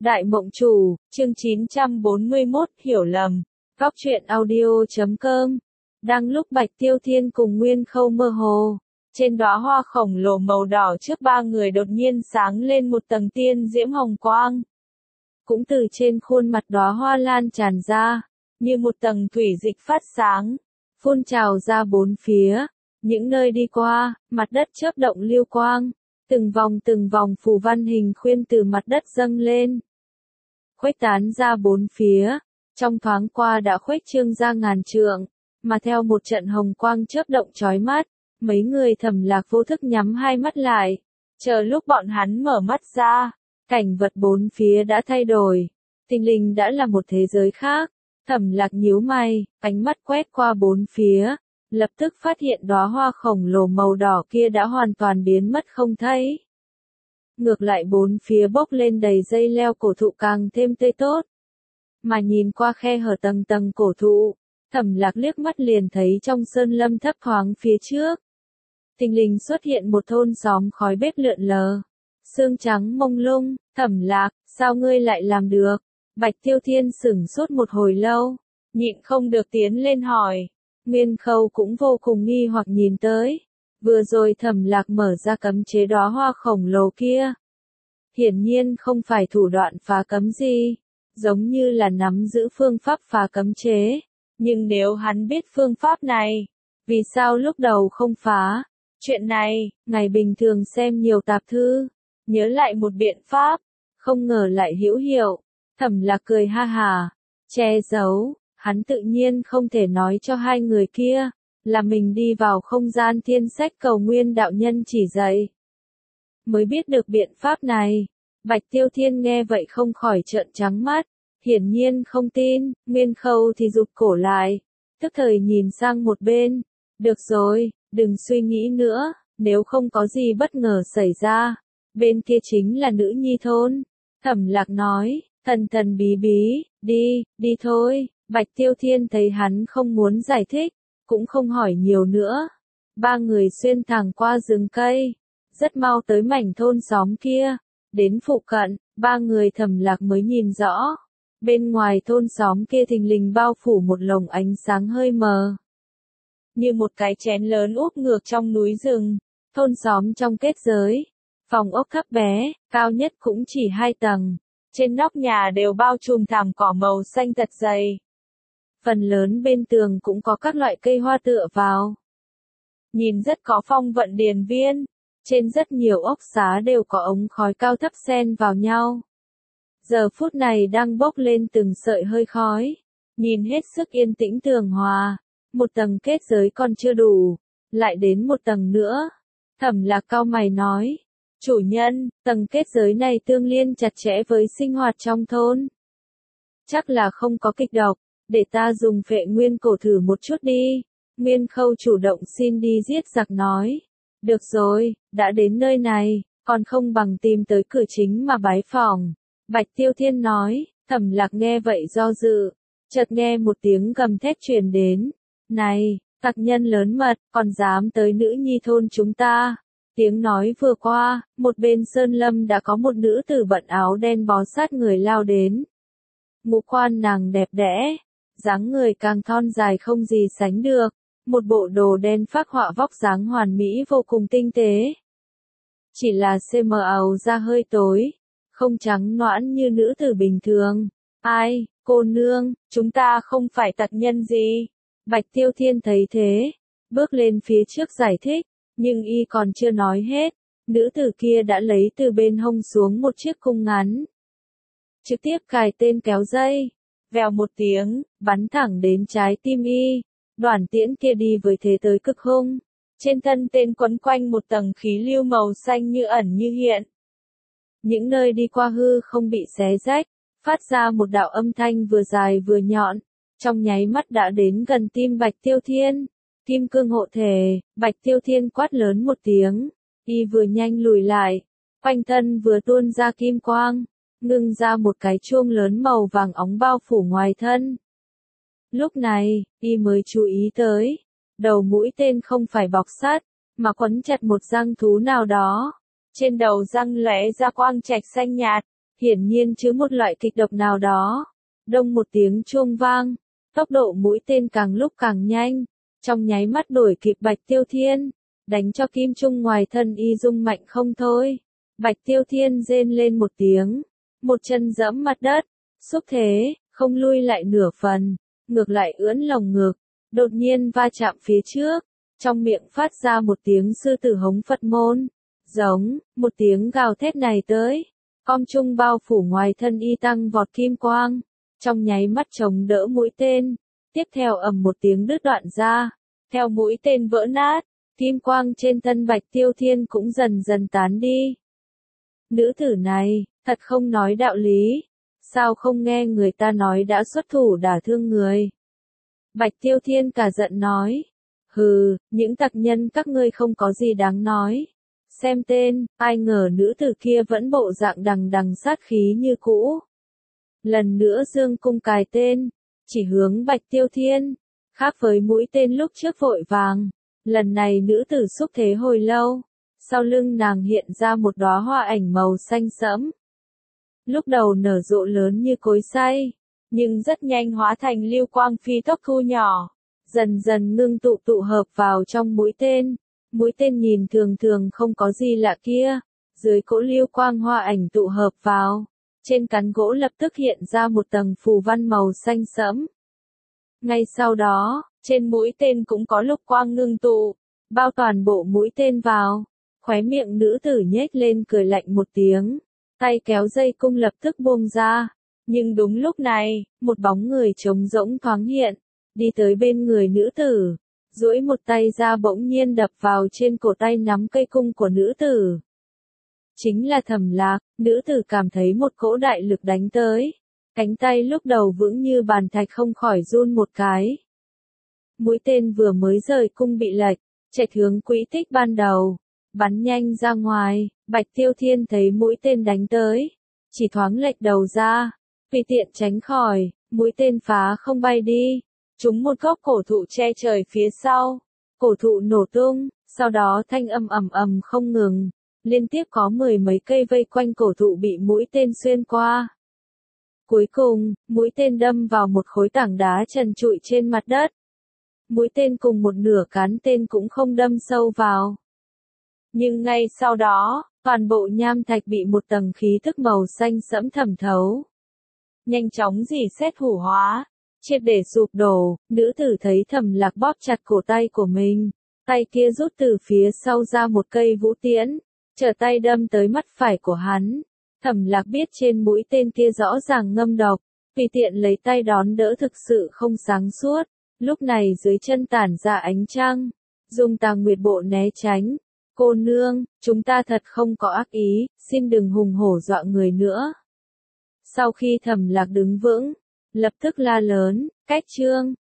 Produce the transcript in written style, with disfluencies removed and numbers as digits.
Đại Mộng Chủ, chương 941, hiểu lầm. Góc truyện audio.com. Đang lúc Bạch Tiêu Thiên cùng Nguyên Khâu mơ hồ, trên đóa hoa khổng lồ màu đỏ trước ba người đột nhiên sáng lên một tầng tiên diễm hồng quang. Cũng từ trên khuôn mặt đóa hoa lan tràn ra, như một tầng thủy dịch phát sáng, phun trào ra bốn phía. Những nơi đi qua, mặt đất chớp động lưu quang, từng vòng phù văn hình khuyên từ mặt đất dâng lên, khuếch tán ra bốn phía, trong thoáng qua đã khuếch trương ra ngàn trượng, mà theo một trận hồng quang chớp động chói mắt, mấy người Thẩm Lạc vô thức nhắm hai mắt lại, chờ lúc bọn hắn mở mắt ra, cảnh vật bốn phía đã thay đổi, thình lình đã là một thế giới khác. Thẩm Lạc nhíu mày, ánh mắt quét qua bốn phía, lập tức phát hiện đóa hoa khổng lồ màu đỏ kia đã hoàn toàn biến mất không thấy. Ngược lại bốn phía bốc lên đầy dây leo cổ thụ càng thêm tươi tốt. Mà nhìn qua khe hở tầng tầng cổ thụ, Thẩm Lạc liếc mắt liền thấy trong sơn lâm thấp thoáng phía trước. Thình lình xuất hiện một thôn xóm khói bếp lượn lờ, sương trắng mông lung. Thẩm Lạc, sao ngươi lại làm được? Bạch Tiêu Thiên sửng sốt một hồi lâu, nhịn không được tiến lên hỏi. Nguyên Khâu cũng vô cùng nghi hoặc nhìn tới. Vừa rồi Thẩm Lạc mở ra cấm chế đóa hoa khổng lồ kia. Hiển nhiên không phải thủ đoạn phá cấm gì, giống như là nắm giữ phương pháp phá cấm chế. Nhưng nếu hắn biết phương pháp này, vì sao lúc đầu không phá? Chuyện này, ngày bình thường xem nhiều tạp thư, nhớ lại một biện pháp, không ngờ lại hữu hiệu. Thẩm Lạc cười ha hả, che giấu, hắn tự nhiên không thể nói cho hai người kia, là mình đi vào không gian thiên sách cầu Nguyên đạo nhân chỉ dạy. Mới biết được biện pháp này, Bạch Tiêu Thiên nghe vậy không khỏi trợn trắng mắt, hiển nhiên không tin. Nguyên Khâu thì rụt cổ lại, tức thời nhìn sang một bên. Được rồi, đừng suy nghĩ nữa, nếu không có gì bất ngờ xảy ra, bên kia chính là nữ nhi thôn. Thẩm Lạc nói, thần thần bí bí, đi thôi. Bạch Tiêu Thiên thấy hắn không muốn giải thích, cũng không hỏi nhiều nữa. Ba người xuyên thẳng qua rừng cây, rất mau tới mảnh thôn xóm kia. Đến phụ cận, ba người Thẩm Lạc mới nhìn rõ. Bên ngoài thôn xóm kia thình lình bao phủ một lồng ánh sáng hơi mờ, như một cái chén lớn úp ngược trong núi rừng. Thôn xóm trong kết giới, phòng ốc thấp bé, cao nhất cũng chỉ 2 tầng. Trên nóc nhà đều bao trùm thảm cỏ màu xanh thật dày. Phần lớn bên tường cũng có các loại cây hoa tựa vào. Nhìn rất có phong vận điền viên. Trên rất nhiều ốc xá đều có ống khói cao thấp xen vào nhau. Giờ phút này đang bốc lên từng sợi hơi khói. Nhìn hết sức yên tĩnh tường hòa. Một tầng kết giới còn chưa đủ, lại đến một tầng nữa. Thẩm Lạc cau mày nói, chủ nhân, tầng kết giới này tương liên chặt chẽ với sinh hoạt trong thôn. Chắc là không có kịch độc, để ta dùng phệ nguyên cổ thử một chút đi. Nguyên Khâu chủ động xin đi giết giặc nói. Được rồi, đã đến nơi này, còn không bằng tìm tới cửa chính mà bái phỏng. Bạch Tiêu Thiên nói. Thẩm Lạc nghe vậy do dự, chợt nghe một tiếng gầm thét truyền đến. Này, tặc nhân lớn mật, còn dám tới nữ nhi thôn chúng ta. Tiếng nói vừa qua, một bên sơn lâm đã có một nữ tử bận áo đen bó sát người lao đến. Ngũ quan nàng đẹp đẽ, dáng người càng thon dài không gì sánh được, một bộ đồ đen phác họa vóc dáng hoàn mỹ vô cùng tinh tế. Chỉ là cm áo da hơi tối, không trắng nõn như nữ tử bình thường. Ai, cô nương, chúng ta không phải tặc nhân gì. Bạch Tiêu Thiên thấy thế, bước lên phía trước giải thích, nhưng y còn chưa nói hết, nữ tử kia đã lấy từ bên hông xuống một chiếc cung ngắn. Trực tiếp cài tên kéo dây, vèo một tiếng, bắn thẳng đến trái tim y. Đoản tiễn kia đi với thế tới cực hung, trên thân tên quấn quanh một tầng khí lưu màu xanh như ẩn như hiện. Những nơi đi qua hư không bị xé rách, phát ra một đạo âm thanh vừa dài vừa nhọn. Trong nháy mắt đã đến gần tim Bạch Tiêu Thiên. Kim cương hộ thể, Bạch Tiêu Thiên quát lớn một tiếng. Y vừa nhanh lùi lại, quanh thân vừa tuôn ra kim quang, ngưng ra một cái chuông lớn màu vàng óng bao phủ ngoài thân. Lúc này, y mới chú ý tới, đầu mũi tên không phải bọc sắt, mà quấn chặt một răng thú nào đó. Trên đầu răng lóe ra quang trạch xanh nhạt, hiển nhiên chứa một loại kịch độc nào đó. Đông một tiếng chuông vang, tốc độ mũi tên càng lúc càng nhanh, trong nháy mắt đuổi kịp Bạch Tiêu Thiên, đánh cho kim trung ngoài thân y rung mạnh không thôi. Bạch Tiêu Thiên rên lên một tiếng, một chân giẫm mặt đất, xúc thế, không lui lại nửa phần, ngược lại ưỡn lồng ngực, đột nhiên va chạm phía trước, trong miệng phát ra một tiếng sư tử hống Phật môn, giống, một tiếng gào thét này tới, com trung bao phủ ngoài thân y tăng vọt kim quang, trong nháy mắt chống đỡ mũi tên, tiếp theo ầm một tiếng đứt đoạn ra, theo mũi tên vỡ nát, kim quang trên thân Bạch Tiêu Thiên cũng dần dần tán đi. Nữ tử này, thật không nói đạo lý, sao không nghe người ta nói đã xuất thủ đả thương người. Bạch Tiêu Thiên cả giận nói, hừ, những tặc nhân các ngươi không có gì đáng nói. Xem tên, ai ngờ nữ tử kia vẫn bộ dạng đằng đằng sát khí như cũ. Lần nữa dương cung cài tên, chỉ hướng Bạch Tiêu Thiên, khác với mũi tên lúc trước vội vàng, lần này nữ tử xúc thế hồi lâu, sau lưng nàng hiện ra một đóa hoa ảnh màu xanh sẫm. Lúc đầu nở rộ lớn như cối xay, nhưng rất nhanh hóa thành lưu quang phi tốc thu nhỏ, dần dần ngưng tụ hợp vào trong mũi tên. Mũi tên nhìn thường thường không có gì lạ kia, dưới cỗ lưu quang hoa ảnh tụ hợp vào, trên cán gỗ lập tức hiện ra một tầng phù văn màu xanh sẫm. Ngay sau đó, trên mũi tên cũng có lục quang ngưng tụ, bao toàn bộ mũi tên vào, khóe miệng nữ tử nhếch lên cười lạnh một tiếng, tay kéo dây cung lập tức buông ra, nhưng đúng lúc này, một bóng người trống rỗng thoáng hiện, đi tới bên người nữ tử. Duỗi một tay ra bỗng nhiên đập vào trên cổ tay nắm cây cung của nữ tử. Chính là Thẩm Lạc, nữ tử cảm thấy một cỗ đại lực đánh tới. Cánh tay lúc đầu vững như bàn thạch không khỏi run một cái. Mũi tên vừa mới rời cung bị lệch, chạy hướng quỹ tích ban đầu, bắn nhanh ra ngoài, Bạch Tiêu Thiên thấy mũi tên đánh tới, chỉ thoáng lệch đầu ra, tùy tiện tránh khỏi, mũi tên phá không bay đi. Trúng một gốc cổ thụ che trời phía sau, cổ thụ nổ tung, sau đó thanh âm ầm ầm không ngừng, liên tiếp có 10 mấy cây vây quanh cổ thụ bị mũi tên xuyên qua. Cuối cùng, mũi tên đâm vào một khối tảng đá trần trụi trên mặt đất. Mũi tên cùng một nửa cán tên cũng không đâm sâu vào. Nhưng ngay sau đó, toàn bộ nham thạch bị một tầng khí tức màu xanh sẫm thẩm thấu. Nhanh chóng rỉ sét hủ hóa. Triệt để sụp đổ, nữ tử thấy Thẩm Lạc bóp chặt cổ tay của mình, tay kia rút từ phía sau ra một cây vũ tiễn, trở tay đâm tới mắt phải của hắn. Thẩm Lạc biết trên mũi tên kia rõ ràng ngâm độc, vì tiện lấy tay đón đỡ thực sự không sáng suốt, lúc này dưới chân tản ra ánh trăng, dùng Tà Nguyệt bộ né tránh. Cô nương, chúng ta thật không có ác ý, xin đừng hùng hổ dọa người nữa. Sau khi Thẩm Lạc đứng vững, lập tức la lớn, cách chương.